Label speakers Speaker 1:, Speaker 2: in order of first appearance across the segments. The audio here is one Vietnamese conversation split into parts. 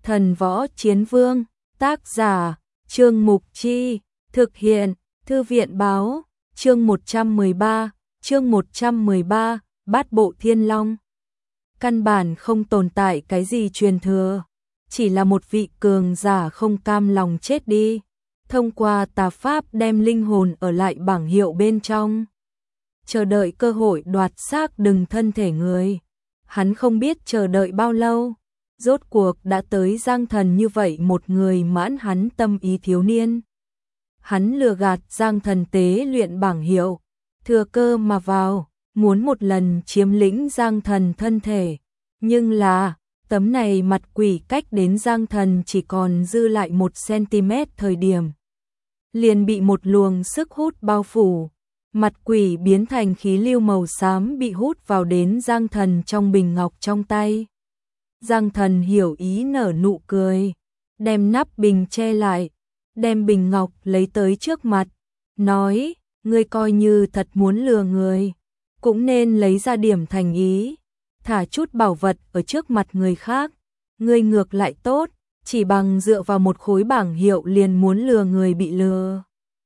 Speaker 1: Thần Võ Chiến Vương, tác giả, Trương Mục Chi, thực hiện, Thư viện báo, chương 113, Bát Bộ Thiên Long. Căn bản không tồn tại cái gì truyền thừa, chỉ là một vị cường giả không cam lòng chết đi, thông qua tà pháp đem linh hồn ở lại bảng hiệu bên trong, chờ đợi cơ hội đoạt xác đừng thân thể người. Hắn không biết chờ đợi bao lâu, rốt cuộc đã tới Giang Thần như vậy một người mãn hắn tâm ý thiếu niên. Hắn lừa gạt Giang Thần tế luyện bảng hiệu, thừa cơ mà vào, muốn một lần chiếm lĩnh Giang Thần thân thể. Nhưng là, tấm này mặt quỷ cách đến Giang Thần chỉ còn dư lại 1 cm thời điểm, liền bị một luồng sức hút bao phủ. Mặt quỷ biến thành khí lưu màu xám bị hút vào đến Giang Thần trong bình ngọc trong tay. Giang Thần hiểu ý nở nụ cười, đem nắp bình che lại, đem bình ngọc lấy tới trước mặt, nói, ngươi coi như thật muốn lừa người, cũng nên lấy ra điểm thành ý, thả chút bảo vật ở trước mặt người khác, ngươi ngược lại tốt, chỉ bằng dựa vào một khối bảng hiệu liền muốn lừa người bị lừa.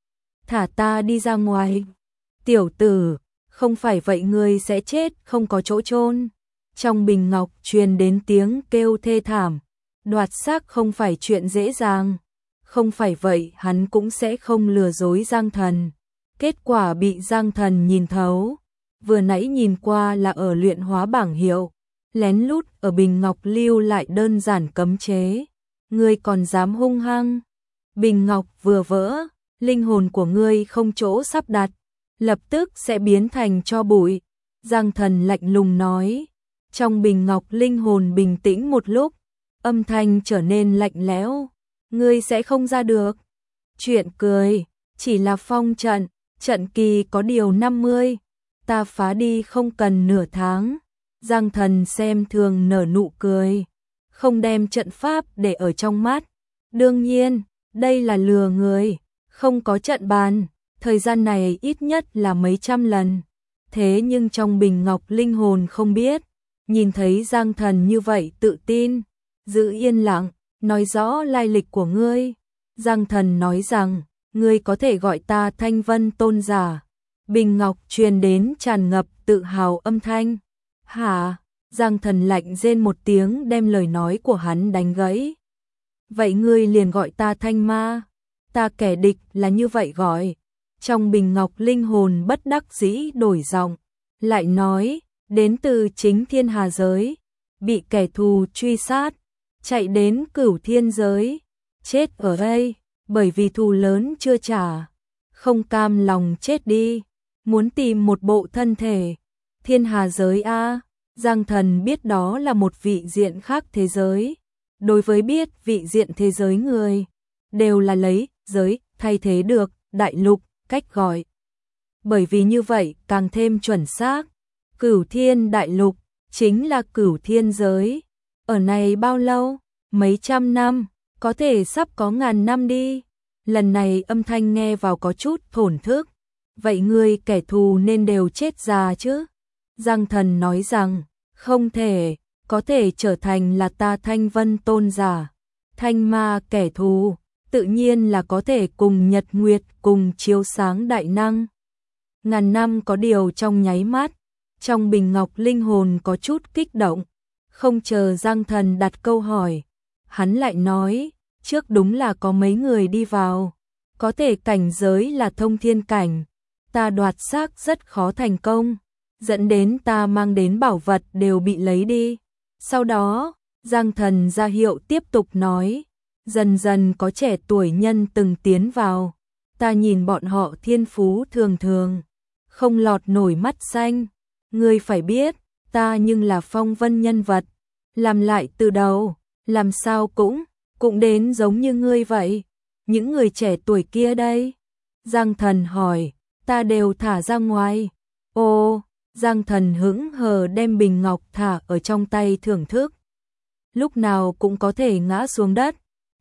Speaker 1: Thả ta đi ra ngoài. Tiểu tử, không phải vậy ngươi sẽ chết không có chỗ chôn. Trong bình ngọc truyền đến tiếng kêu thê thảm, đoạt xác không phải chuyện dễ dàng, không phải vậy hắn cũng sẽ không lừa dối Giang Thần. Kết quả bị Giang Thần nhìn thấu, vừa nãy nhìn qua là ở luyện hóa bảng hiệu, lén lút ở bình ngọc lưu lại đơn giản cấm chế. Ngươi còn dám hung hăng? Bình ngọc vừa vỡ, linh hồn của ngươi không chỗ sắp đặt, lập tức sẽ biến thành tro bụi. Giang Thần lạnh lùng nói. Trong bình ngọc linh hồn bình tĩnh một lúc, âm thanh trở nên lạnh lẽo. Ngươi sẽ không ra được. Chuyện cười, chỉ là phong trận, trận kỳ có điều 50, ta phá đi không cần nửa tháng. Giang Thần xem thường nở nụ cười, không đem trận pháp để ở trong mắt. Đương nhiên, đây là lừa người, không có trận bàn. Thời gian này ít nhất là mấy trăm lần. Thế nhưng trong bình ngọc linh hồn không biết, nhìn thấy Giang Thần như vậy tự tin, giữ yên lặng, nói rõ lai lịch của ngươi. Giang Thần nói rằng, ngươi có thể gọi ta Thanh Vân Tôn giả. Bình ngọc truyền đến tràn ngập tự hào âm thanh. Hả? Giang Thần lạnh rên một tiếng đem lời nói của hắn đánh gãy. Vậy ngươi liền gọi ta Thanh Ma. Ta kẻ địch là như vậy gọi. Trong bình ngọc linh hồn bất đắc dĩ đổi giọng, lại nói, đến từ chính thiên hà giới, bị kẻ thù truy sát, chạy đến cửu thiên giới, chết ở đây, bởi vì thù lớn chưa trả, không cam lòng chết đi, muốn tìm một bộ thân thể. Thiên hà giới a, Giang Thần biết đó là một vị diện khác thế giới. Đối với biết vị diện thế giới người, đều là lấy giới thay thế được đại lục cách gọi. Bởi vì như vậy càng thêm chuẩn xác, Cửu Thiên đại lục chính là Cửu Thiên giới. Ở này bao lâu? Mấy trăm năm, có thể sắp có ngàn năm đi. Lần này âm thanh nghe vào có chút thổn thức. Vậy ngươi kẻ thù nên đều chết già chứ? Giang Thần nói rằng, không thể, có thể trở thành là ta Thanh Vân Tôn giả. Thanh Ma kẻ thù, tự nhiên là có thể cùng nhật nguyệt cùng chiếu sáng đại năng. Ngàn năm có điều trong nháy mắt, trong bình ngọc linh hồn có chút kích động, không chờ Giang Thần đặt câu hỏi, hắn lại nói, trước đúng là có mấy người đi vào, có thể cảnh giới là thông thiên cảnh, ta đoạt xác rất khó thành công, dẫn đến ta mang đến bảo vật đều bị lấy đi. Sau đó, Giang Thần ra hiệu tiếp tục nói, dần dần có trẻ tuổi nhân từng tiến vào, ta nhìn bọn họ thiên phú thường thường, không lọt nổi mắt xanh. Ngươi phải biết, ta nhưng là phong vân nhân vật, làm lại từ đầu, làm sao cũng đến giống như ngươi vậy. Những người trẻ tuổi kia đây? Giang Thần hỏi, ta đều thả ra ngoài. Ồ, Giang Thần hững hờ đem bình ngọc thả ở trong tay thưởng thức. Lúc nào cũng có thể ngã xuống đất.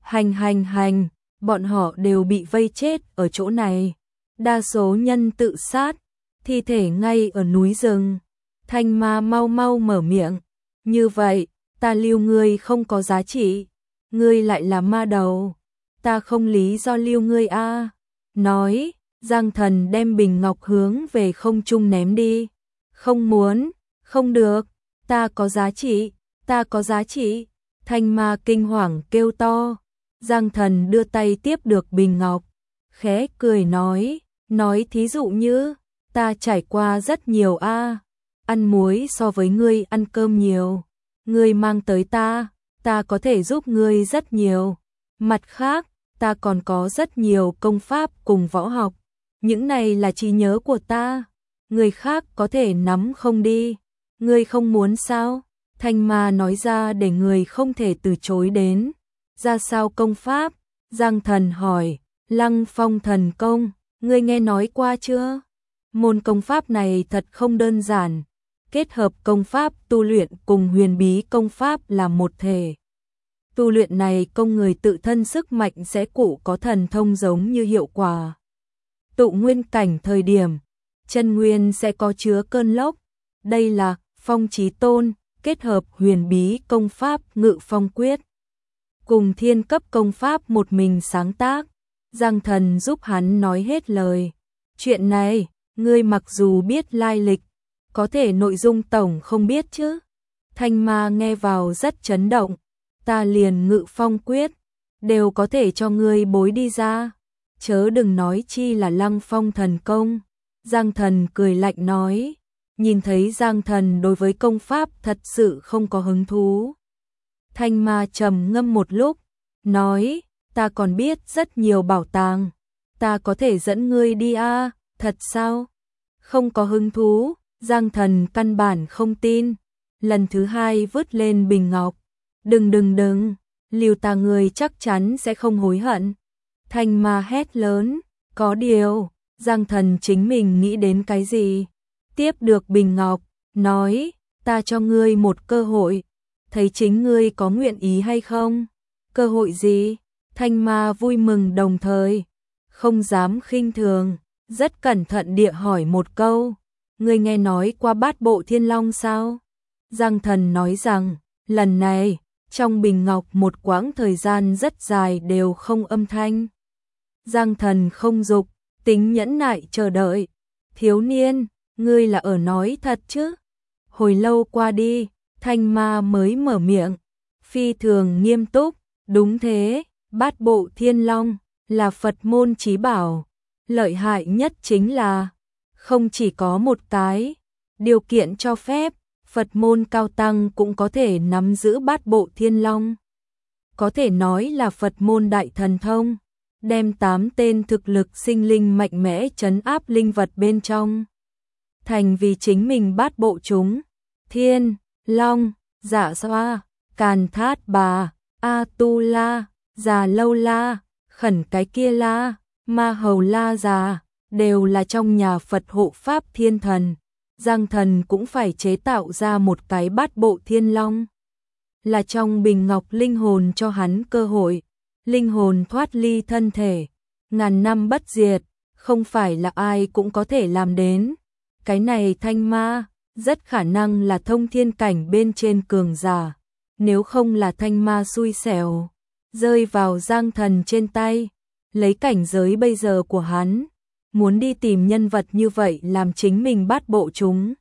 Speaker 1: Hành, bọn họ đều bị vây chết ở chỗ này. Đa số nhân tự sát, thi thể ngay ở núi rừng. Thanh Ma mau mau mở miệng. Như vậy, ta lưu ngươi không có giá trị. ngươi lại là ma đầu, ta không lý do lưu ngươi a. Nói, Giang Thần đem bình ngọc hướng về không trung ném đi. Không muốn, không được, ta có giá trị, ta có giá trị. Thanh ma kinh hoàng kêu to. Giang Thần đưa tay tiếp được bình ngọc, khẽ cười nói thí dụ như, ta trải qua rất nhiều a, ăn muối so với ngươi ăn cơm nhiều, ngươi mang tới ta có thể giúp ngươi rất nhiều. Mặt khác, ta còn có rất nhiều công pháp cùng võ học, những này là trí nhớ của ta, người khác có thể nắm không đi, ngươi không muốn sao? Thanh ma nói ra để người không thể từ chối đến. Ra sao công pháp? Giang Thần hỏi. Lăng Phong thần công, ngươi nghe nói qua chưa? Môn công pháp này thật không đơn giản, kết hợp công pháp tu luyện cùng huyền bí công pháp là một thể. Tu luyện này công người tự thân sức mạnh sẽ cụ có thần thông giống như hiệu quả. Tụ nguyên cảnh thời điểm, chân nguyên sẽ có chứa cơn lốc. Đây là Phong Chí Tôn kết hợp huyền bí công pháp Ngự Phong Quyết cùng thiên cấp công pháp một mình sáng tác. Giang Thần giúp hắn nói hết lời. Chuyện này, ngươi mặc dù biết lai lịch, có thể nội dung tổng không biết chứ? Thanh ma nghe vào rất chấn động. Ta liền Ngự Phong Quyết đều có thể cho ngươi bối đi ra, chớ đừng nói chi là Lăng Phong thần công. Giang Thần cười lạnh nói. Nhìn thấy Giang Thần đối với công pháp thật sự không có hứng thú. Thanh ma trầm ngâm một lúc, nói, ta còn biết rất nhiều bảo tàng, ta có thể dẫn ngươi đi a. Thật sao? Không có hứng thú. Giang Thần căn bản không tin, lần thứ hai vứt lên bình ngọc. Đừng, liều ta ngươi chắc chắn sẽ không hối hận. Thanh ma hét lớn, có điều, Giang Thần chính mình nghĩ đến cái gì? Tiếp được bình ngọc, nói, ta cho ngươi một cơ hội, thấy chính ngươi có nguyện ý hay không? Cơ hội gì? Thanh ma vui mừng đồng thời, không dám khinh thường, rất cẩn thận địa hỏi một câu, ngươi nghe nói qua Bát Bộ Thiên Long sao? Giang Thần nói rằng, lần này, trong bình ngọc một quãng thời gian rất dài đều không âm thanh. Giang Thần không dục, tính nhẫn nại chờ đợi. Thiếu niên, ngươi là ở nói thật chứ? Hồi lâu qua đi, thanh ma mới mở miệng, phi thường nghiêm túc, đúng thế, Bát Bộ Thiên Long là Phật môn chí bảo, lợi hại nhất chính là không chỉ có một cái, điều kiện cho phép, Phật môn cao tăng cũng có thể nắm giữ Bát Bộ Thiên Long. Có thể nói là Phật môn đại thần thông, đem 8 tên thực lực sinh linh mạnh mẽ trấn áp linh vật bên trong. Thành vì chính mình Bát Bộ chúng, Thiên, Long, Dạ Xoa, Càn Thát Bà, A Tu La, Già Lâu La, Khẩn Cái Kia La, Ma Hầu La Già, đều là trong nhà Phật hộ pháp thiên thần. Giang Thần cũng phải chế tạo ra một cái Bát Bộ Thiên Long. Là trong bình ngọc linh hồn cho hắn cơ hội, linh hồn thoát ly thân thể, ngàn năm bất diệt, không phải là ai cũng có thể làm đến. Cái này thanh ma, rất khả năng là thông thiên cảnh bên trên cường giả, nếu không là thanh ma xui xẻo, rơi vào Giang Thần trên tay, lấy cảnh giới bây giờ của hắn, muốn đi tìm nhân vật như vậy làm chính mình Bát Bộ chúng.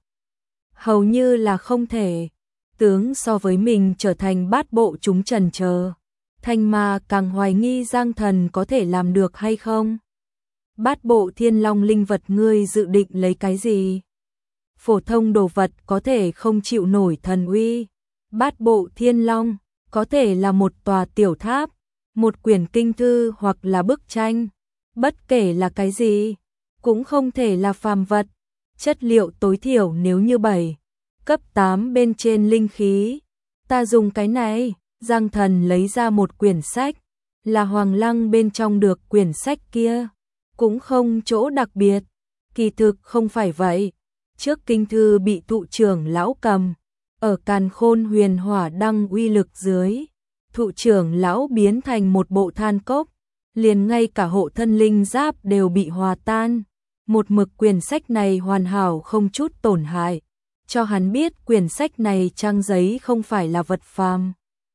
Speaker 1: Hầu như là không thể, tướng so với mình trở thành Bát Bộ chúng trần chờ. Thanh ma càng hoài nghi Giang Thần có thể làm được hay không. Bát Bộ Thiên Long linh vật ngươi dự định lấy cái gì? Phổ thông đồ vật có thể không chịu nổi thần uy. Bát Bộ Thiên Long có thể là một tòa tiểu tháp, một quyển kinh thư hoặc là bức tranh. Bất kể là cái gì, cũng không thể là phàm vật. Chất liệu tối thiểu nếu như 7, cấp 8 bên trên linh khí. Ta dùng cái này. Giang Thần lấy ra một quyển sách, là Hoàng Lăng bên trong được quyển sách kia, cũng không chỗ đặc biệt, kỳ thực không phải vậy. Trước kinh thư bị thụ trưởng lão cầm, ở Càn Khôn Huyền Hỏa Đăng uy lực dưới, thụ trưởng lão biến thành một bộ than cốc, liền ngay cả hộ thân linh giáp đều bị hòa tan. Một mực quyển sách này hoàn hảo không chút tổn hại, cho hắn biết quyển sách này trang giấy không phải là vật phàm.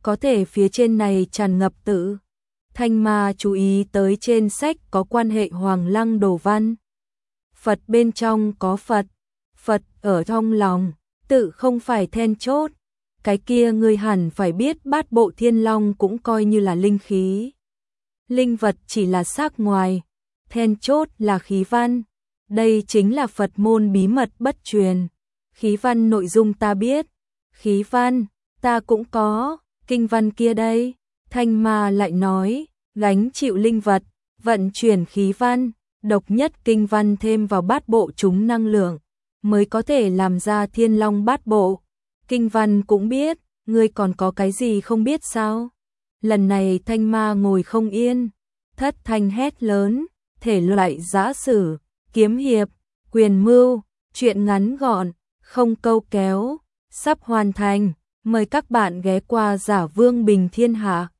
Speaker 1: có thể phía trên này tràn ngập tự. Thanh Ma chú ý tới trên sách có quan hệ Hoàng Lăng đồ văn. Phật bên trong có Phật, Phật ở trong lòng, tự không phải then chốt. Cái kia ngươi hẳn phải biết Bát Bộ Thiên Long cũng coi như là linh khí. Linh vật chỉ là xác ngoài, then chốt là khí văn. Đây chính là Phật môn bí mật bất truyền. Khí văn nội dung ta biết, khí văn ta cũng có, kinh văn kia đây. Thanh Ma lại nói, gánh chịu linh vật, vận chuyển khí văn, độc nhất kinh văn thêm vào bát bộ chúng năng lượng, mới có thể làm ra Thiên Long bát bộ. Kinh văn cũng biết, ngươi còn có cái gì không biết sao? Lần này Thanh Ma ngồi không yên, thất thanh hét lớn, thể loại giã sử, kiếm hiệp, quyền mưu, truyện ngắn gọn, không câu kéo, sắp hoàn thành, mời các bạn ghé qua Giả Vương Bình Thiên Hạ.